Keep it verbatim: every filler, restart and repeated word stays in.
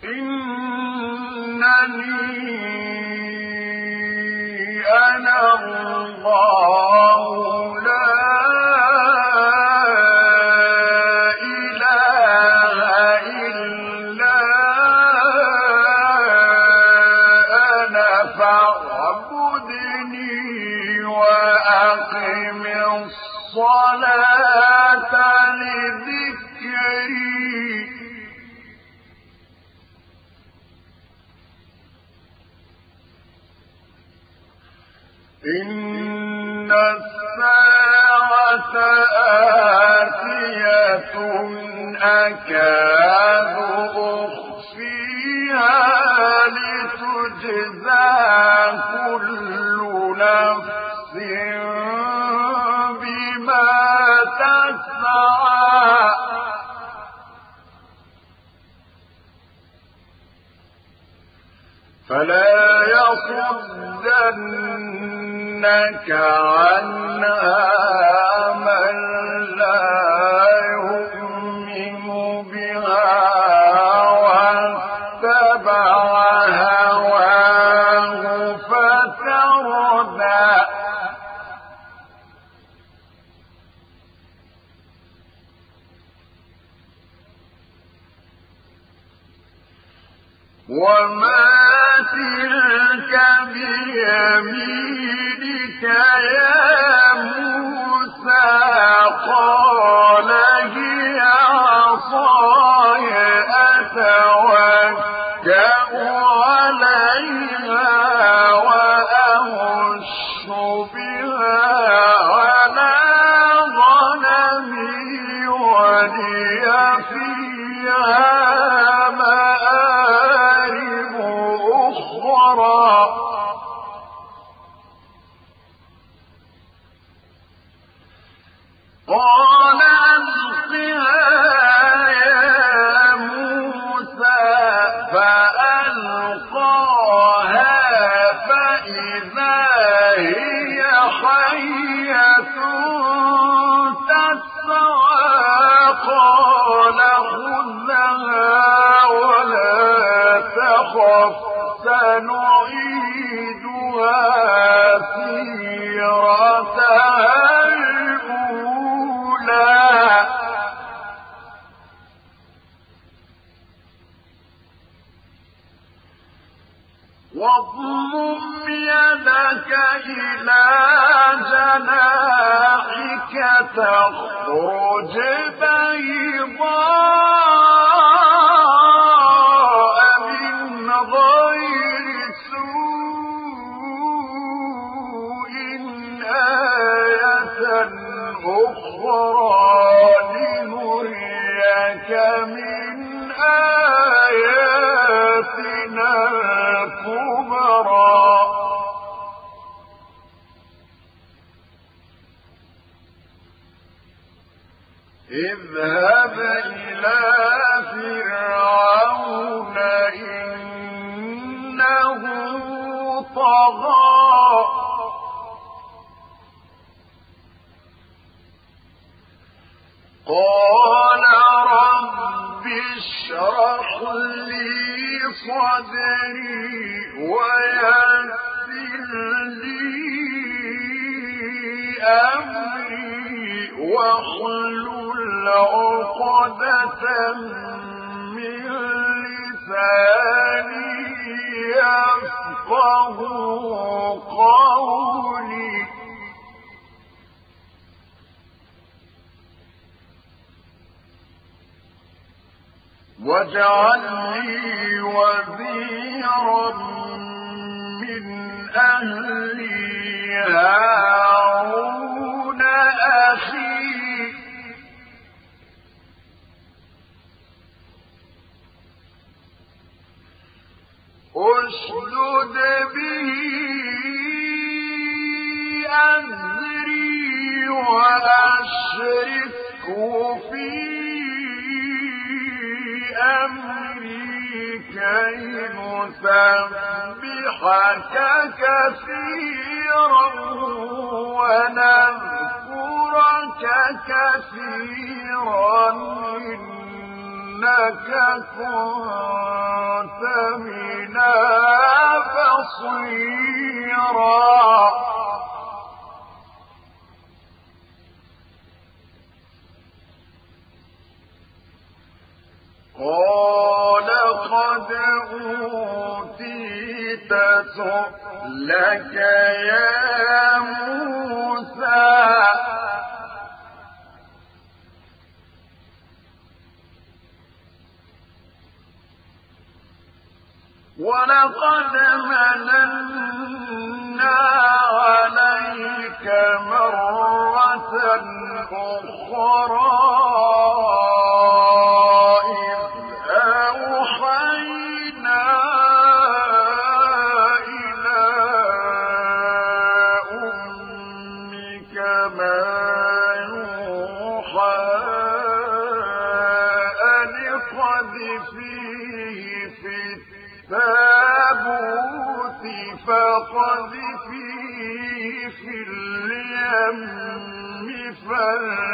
إنني أنا الله لا إله إلا أنا فاعبدني وأقم الصلاة لذكري إن الساعة آتية أكاد أخفيها لتجزى كل نفس بما تسعى فلا يصدنك عنها من لا يؤمن بها واتبع هواه فتردى وما تلك بيمينك يا موسى قال هي عصاي أتوكأ عليها وأهش بها على غنمي ولي فيها قال ألقها يا موسى فألقاها فإذا هي حية تسعى قال خذها ولا تخف سنعيدها سيرتها واضمم يدك إلى جناحك تخرج بيضاء من غير سوء آية أخرى لنريك من آياتنا الكبرى اذهب إلى فرعون إنه طغى قال رب اشرح لي صدري ويسر لي أمري واحلل عقدة من لساني يفقه قولي واجعل لي وزيرا من أهلي هارون أخي أشدد به أزري وأشركه في أمري كي نسبحك كثيرا ونذكرك كثيرا إنك كنت بنا بصيرا قال قد أوتيت سؤلك يا موسى ولقد مننا عليك مرة أخرى إذ أوحينا إلى أمك ما يوحى أن اقذفيه في التابوت فاقذفيه في اليم فانفجر